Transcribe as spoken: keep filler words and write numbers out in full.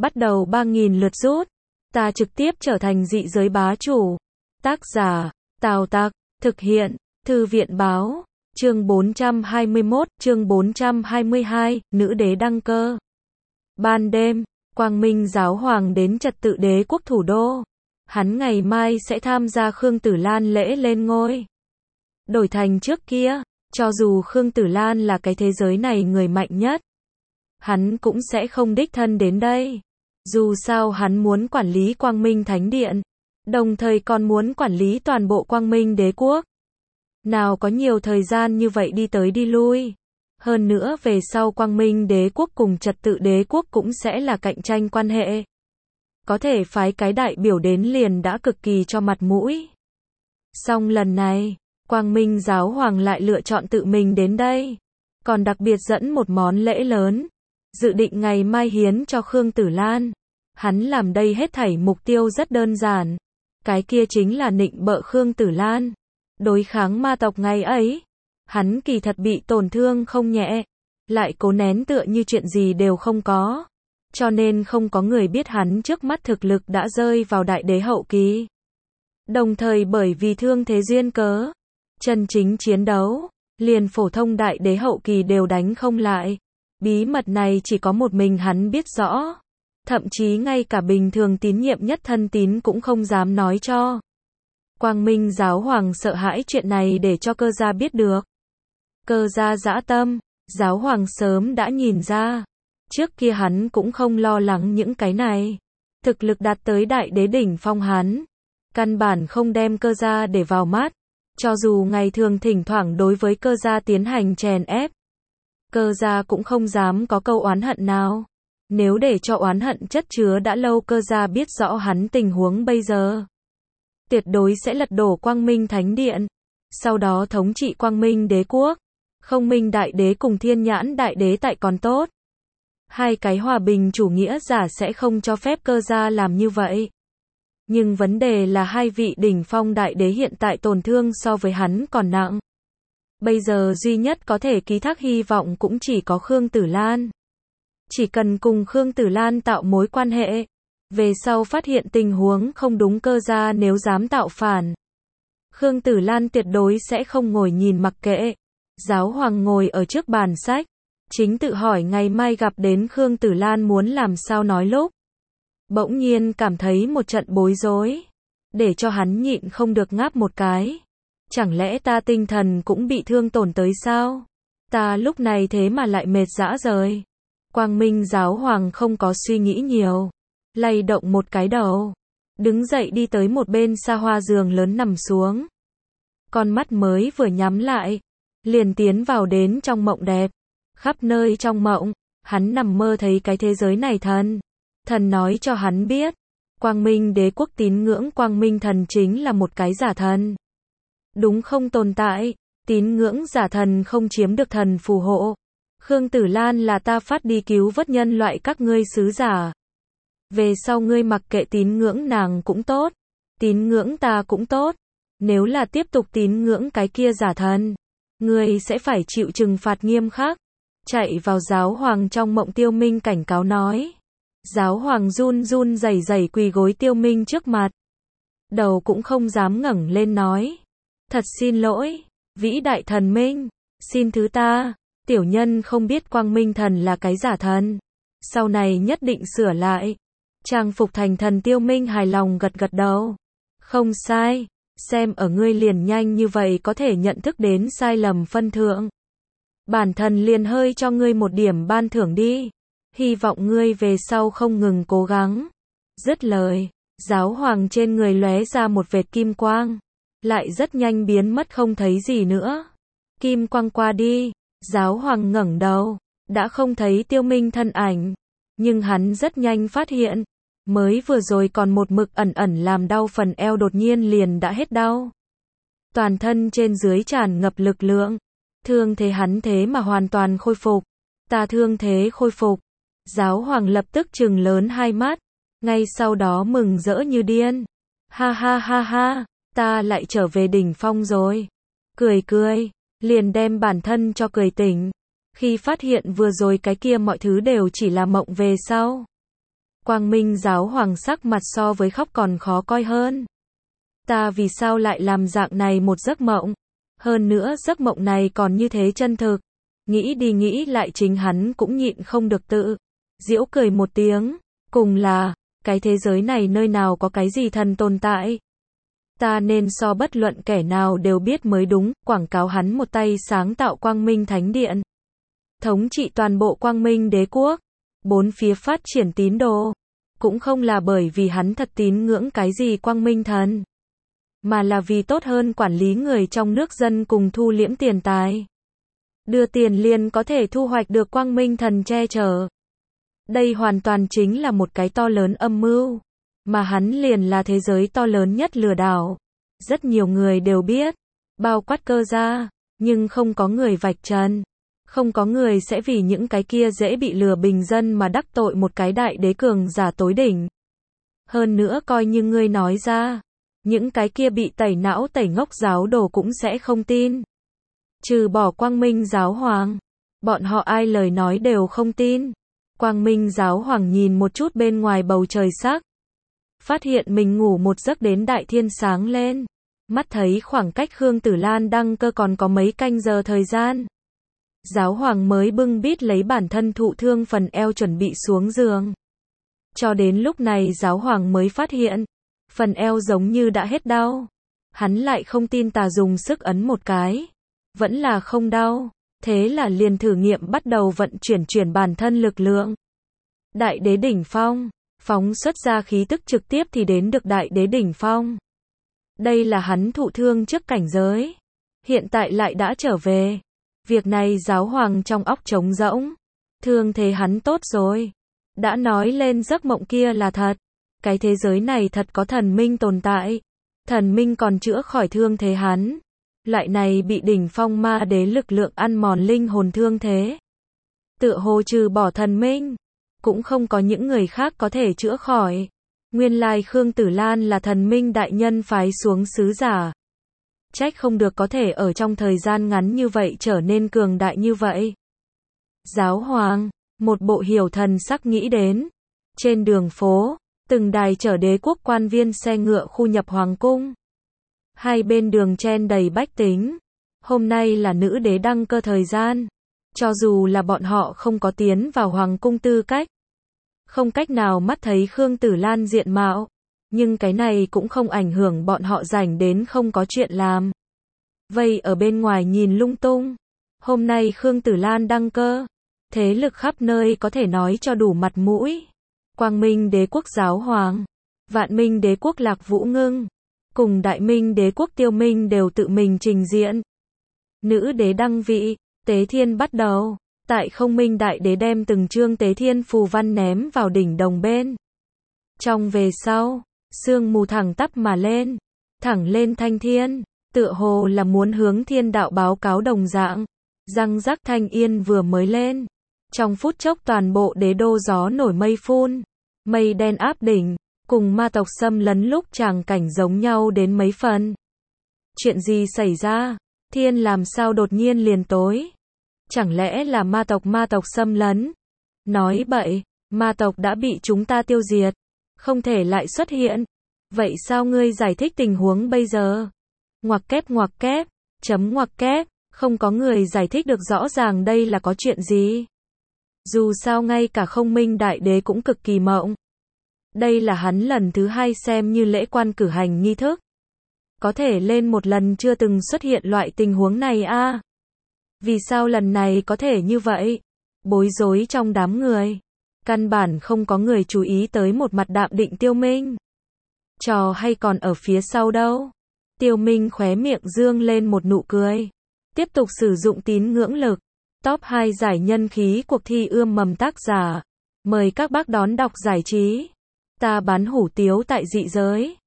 bắt đầu ba nghìn lượt rút. Ta trực tiếp trở thành dị giới bá chủ. Tác giả, Tào Tặc, thực hiện, Thư viện báo, chương bốn trăm hai mươi mốt, chương bốn trăm hai mươi hai, nữ đế đăng cơ. Ban đêm, Quang Minh giáo hoàng đến trật tự đế quốc thủ đô. Hắn ngày mai sẽ tham gia Khương Tử Lan lễ lên ngôi. Đổi thành trước kia, cho dù Khương Tử Lan là cái thế giới này người mạnh nhất, hắn cũng sẽ không đích thân đến đây. Dù sao hắn muốn quản lý Quang Minh Thánh Điện, đồng thời còn muốn quản lý toàn bộ Quang Minh đế quốc. Nào có nhiều thời gian như vậy đi tới đi lui. Hơn nữa về sau Quang Minh đế quốc cùng trật tự đế quốc cũng sẽ là cạnh tranh quan hệ. Có thể phái cái đại biểu đến liền đã cực kỳ cho mặt mũi. Song lần này, Quang Minh giáo hoàng lại lựa chọn tự mình đến đây. Còn đặc biệt dẫn một món lễ lớn. Dự định ngày mai hiến cho Khương Tử Lan. Hắn làm đây hết thảy mục tiêu rất đơn giản. Cái kia chính là nịnh bợ Khương Tử Lan. Đối kháng ma tộc ngày ấy, hắn kỳ thật bị tổn thương không nhẹ, lại cố nén tựa như chuyện gì đều không có. Cho nên không có người biết hắn trước mắt thực lực đã rơi vào đại đế hậu kỳ. Đồng thời bởi vì thương thế duyên cớ, chân chính chiến đấu, liền phổ thông đại đế hậu kỳ đều đánh không lại. Bí mật này chỉ có một mình hắn biết rõ. Thậm chí ngay cả bình thường tín nhiệm nhất thân tín cũng không dám nói cho. Quang Minh giáo hoàng sợ hãi chuyện này để cho Cơ Gia biết được. Cơ Gia dã tâm, giáo hoàng sớm đã nhìn ra. Trước kia hắn cũng không lo lắng những cái này. Thực lực đạt tới đại đế đỉnh phong hắn, căn bản không đem Cơ Gia để vào mắt. Cho dù ngày thường thỉnh thoảng đối với Cơ Gia tiến hành chèn ép, Cơ Gia cũng không dám có câu oán hận nào. Nếu để cho oán hận chất chứa đã lâu, Cơ Gia biết rõ hắn tình huống bây giờ, tuyệt đối sẽ lật đổ Quang Minh Thánh Điện, sau đó thống trị Quang Minh đế quốc. Không Minh đại đế cùng Thiên Nhãn đại đế tại còn tốt. Hai cái hòa bình chủ nghĩa giả sẽ không cho phép Cơ Gia làm như vậy. Nhưng vấn đề là hai vị đỉnh phong đại đế hiện tại tổn thương so với hắn còn nặng. Bây giờ duy nhất có thể ký thác hy vọng cũng chỉ có Khương Tử Lan. Chỉ cần cùng Khương Tử Lan tạo mối quan hệ, về sau phát hiện tình huống không đúng, Cơ Gia nếu dám tạo phản, Khương Tử Lan tuyệt đối sẽ không ngồi nhìn mặc kệ. Giáo hoàng ngồi ở trước bàn sách, chính tự hỏi ngày mai gặp đến Khương Tử Lan muốn làm sao nói lúc. Bỗng nhiên cảm thấy một trận bối rối, để cho hắn nhịn không được ngáp một cái. Chẳng lẽ ta tinh thần cũng bị thương tổn tới sao? Ta lúc này thế mà lại mệt rã rời. Quang Minh giáo hoàng không có suy nghĩ nhiều, lay động một cái đầu, đứng dậy đi tới một bên xa hoa giường lớn nằm xuống. Con mắt mới vừa nhắm lại, liền tiến vào đến trong mộng đẹp. Khắp nơi trong mộng, hắn nằm mơ thấy cái thế giới này thần. Thần nói cho hắn biết, Quang Minh đế quốc tín ngưỡng Quang Minh thần chính là một cái giả thần. Đúng không tồn tại, tín ngưỡng giả thần không chiếm được thần phù hộ. Khương Tử Lan là ta phát đi cứu vớt nhân loại các ngươi sứ giả. Về sau ngươi mặc kệ tín ngưỡng nàng cũng tốt, tín ngưỡng ta cũng tốt. Nếu là tiếp tục tín ngưỡng cái kia giả thần, ngươi sẽ phải chịu trừng phạt nghiêm khắc. Chạy vào giáo hoàng trong mộng Tiêu Minh cảnh cáo nói. Giáo hoàng run run rẩy rẩy quỳ gối Tiêu Minh trước mặt. Đầu cũng không dám ngẩng lên nói. Thật xin lỗi, vĩ đại thần minh, xin thứ ta. Tiểu nhân không biết Quang Minh thần là cái giả thần. Sau này nhất định sửa lại. Trang phục thành thần. Tiêu Minh hài lòng gật gật đầu. Không sai, xem ở ngươi liền nhanh như vậy có thể nhận thức đến sai lầm phân thượng. Bản thân liền hơi cho ngươi một điểm ban thưởng đi. Hy vọng ngươi về sau không ngừng cố gắng. Dứt lời, giáo hoàng trên người lóe ra một vệt kim quang, lại rất nhanh biến mất không thấy gì nữa. Kim quang qua đi, giáo hoàng ngẩng đầu, đã không thấy Tiêu Minh thân ảnh, nhưng hắn rất nhanh phát hiện, mới vừa rồi còn một mực ẩn ẩn làm đau phần eo đột nhiên liền đã hết đau. Toàn thân trên dưới tràn ngập lực lượng, thương thế hắn thế mà hoàn toàn khôi phục. Ta thương thế khôi phục. Giáo hoàng lập tức trừng lớn hai mắt, ngay sau đó mừng rỡ như điên. Ha ha ha ha, ta lại trở về đỉnh phong rồi. Cười cười, liền đem bản thân cho cười tỉnh. Khi phát hiện vừa rồi cái kia mọi thứ đều chỉ là mộng về sau, Quang Minh giáo hoàng sắc mặt so với khóc còn khó coi hơn. Ta vì sao lại làm dạng này một giấc mộng? Hơn nữa giấc mộng này còn như thế chân thực. Nghĩ đi nghĩ lại chính hắn cũng nhịn không được tự giễu cười một tiếng. Cùng là, cái thế giới này nơi nào có cái gì thần tồn tại? Ta nên so bất luận kẻ nào đều biết mới đúng, quảng cáo hắn một tay sáng tạo Quang Minh Thánh Điện. Thống trị toàn bộ Quang Minh Đế quốc. Bốn phía phát triển tín đồ. Cũng không là bởi vì hắn thật tín ngưỡng cái gì Quang Minh Thần. Mà là vì tốt hơn quản lý người trong nước dân cùng thu liễm tiền tài. Đưa tiền liền có thể thu hoạch được Quang Minh Thần che chở. Đây hoàn toàn chính là một cái to lớn âm mưu. Mà hắn liền là thế giới to lớn nhất lừa đảo. Rất nhiều người đều biết. Bao quát Cơ gia. Nhưng không có người vạch trần. Không có người sẽ vì những cái kia dễ bị lừa bình dân mà đắc tội một cái đại đế cường giả tối đỉnh. Hơn nữa coi như ngươi nói ra. Những cái kia bị tẩy não tẩy ngốc giáo đồ cũng sẽ không tin. Trừ bỏ Quang Minh giáo hoàng. Bọn họ ai lời nói đều không tin. Quang Minh giáo hoàng nhìn một chút bên ngoài bầu trời sắc. Phát hiện mình ngủ một giấc đến đại thiên sáng lên. Mắt thấy khoảng cách Khương Tử Lan đăng cơ còn có mấy canh giờ thời gian. Giáo hoàng mới bưng bít lấy bản thân thụ thương phần eo chuẩn bị xuống giường. Cho đến lúc này giáo hoàng mới phát hiện. Phần eo giống như đã hết đau. Hắn lại không tin tà dùng sức ấn một cái. Vẫn là không đau. Thế là liền thử nghiệm bắt đầu vận chuyển chuyển bản thân lực lượng. Đại đế đỉnh phong. Phóng xuất ra khí tức trực tiếp thì đến được đại đế đỉnh phong. Đây là hắn thụ thương trước cảnh giới. Hiện tại lại đã trở về. Việc này giáo hoàng trong óc trống rỗng. Thương thế hắn tốt rồi. Đã nói lên giấc mộng kia là thật. Cái thế giới này thật có thần minh tồn tại. Thần minh còn chữa khỏi thương thế hắn. Loại này bị đỉnh phong ma đế lực lượng ăn mòn linh hồn thương thế. Tựa hồ trừ bỏ thần minh. Cũng không có những người khác có thể chữa khỏi. Nguyên lai Khương Tử Lan là thần minh đại nhân phái xuống sứ giả. Trách không được có thể ở trong thời gian ngắn như vậy trở nên cường đại như vậy. Giáo hoàng, một bộ hiểu thần sắc nghĩ đến. Trên đường phố, từng đài chở đế quốc quan viên xe ngựa khu nhập hoàng cung. Hai bên đường chen đầy bách tính. Hôm nay là nữ đế đăng cơ thời gian. Cho dù là bọn họ không có tiến vào hoàng cung tư cách. Không cách nào mắt thấy Khương Tử Lan diện mạo. Nhưng cái này cũng không ảnh hưởng bọn họ rảnh đến không có chuyện làm. Vây ở bên ngoài nhìn lung tung. Hôm nay Khương Tử Lan đăng cơ. Thế lực khắp nơi có thể nói cho đủ mặt mũi. Quang Minh Đế quốc giáo hoàng. Vạn Minh Đế quốc Lạc Vũ Ngưng. Cùng Đại Minh Đế quốc Tiêu Minh đều tự mình trình diễn. Nữ đế đăng vị. Tế thiên bắt đầu. Tại Không Minh Đại Đế đem từng chương tế thiên phù văn ném vào đỉnh đồng bên. Trong về sau. Sương mù thẳng tắp mà lên. Thẳng lên thanh thiên. Tựa hồ là muốn hướng thiên đạo báo cáo đồng dạng. Răng rắc thanh yên vừa mới lên. Trong phút chốc toàn bộ đế đô gió nổi mây phun. Mây đen áp đỉnh. Cùng ma tộc xâm lấn lúc tràng cảnh giống nhau đến mấy phần. Chuyện gì xảy ra? Thiên làm sao đột nhiên liền tối? Chẳng lẽ là ma tộc ma tộc xâm lấn? Nói bậy, ma tộc đã bị chúng ta tiêu diệt. Không thể lại xuất hiện. Vậy sao ngươi giải thích tình huống bây giờ? Ngoặc kép ngoặc kép, chấm ngoặc kép, không có người giải thích được rõ ràng đây là có chuyện gì. Dù sao ngay cả Không Minh Đại Đế cũng cực kỳ mộng. Đây là hắn lần thứ hai xem như lễ quan cử hành nghi thức. Có thể lên một lần chưa từng xuất hiện loại tình huống này a. À? Vì sao lần này có thể như vậy? Bối rối trong đám người. Căn bản không có người chú ý tới một mặt đạm định Tiêu Minh. Trò hay còn ở phía sau đâu. Tiêu Minh khóe miệng dương lên một nụ cười. Tiếp tục sử dụng tín ngưỡng lực. Top hai giải nhân khí cuộc thi ươm mầm tác giả. Mời các bác đón đọc giải trí. Ta bán hủ tiếu tại dị giới.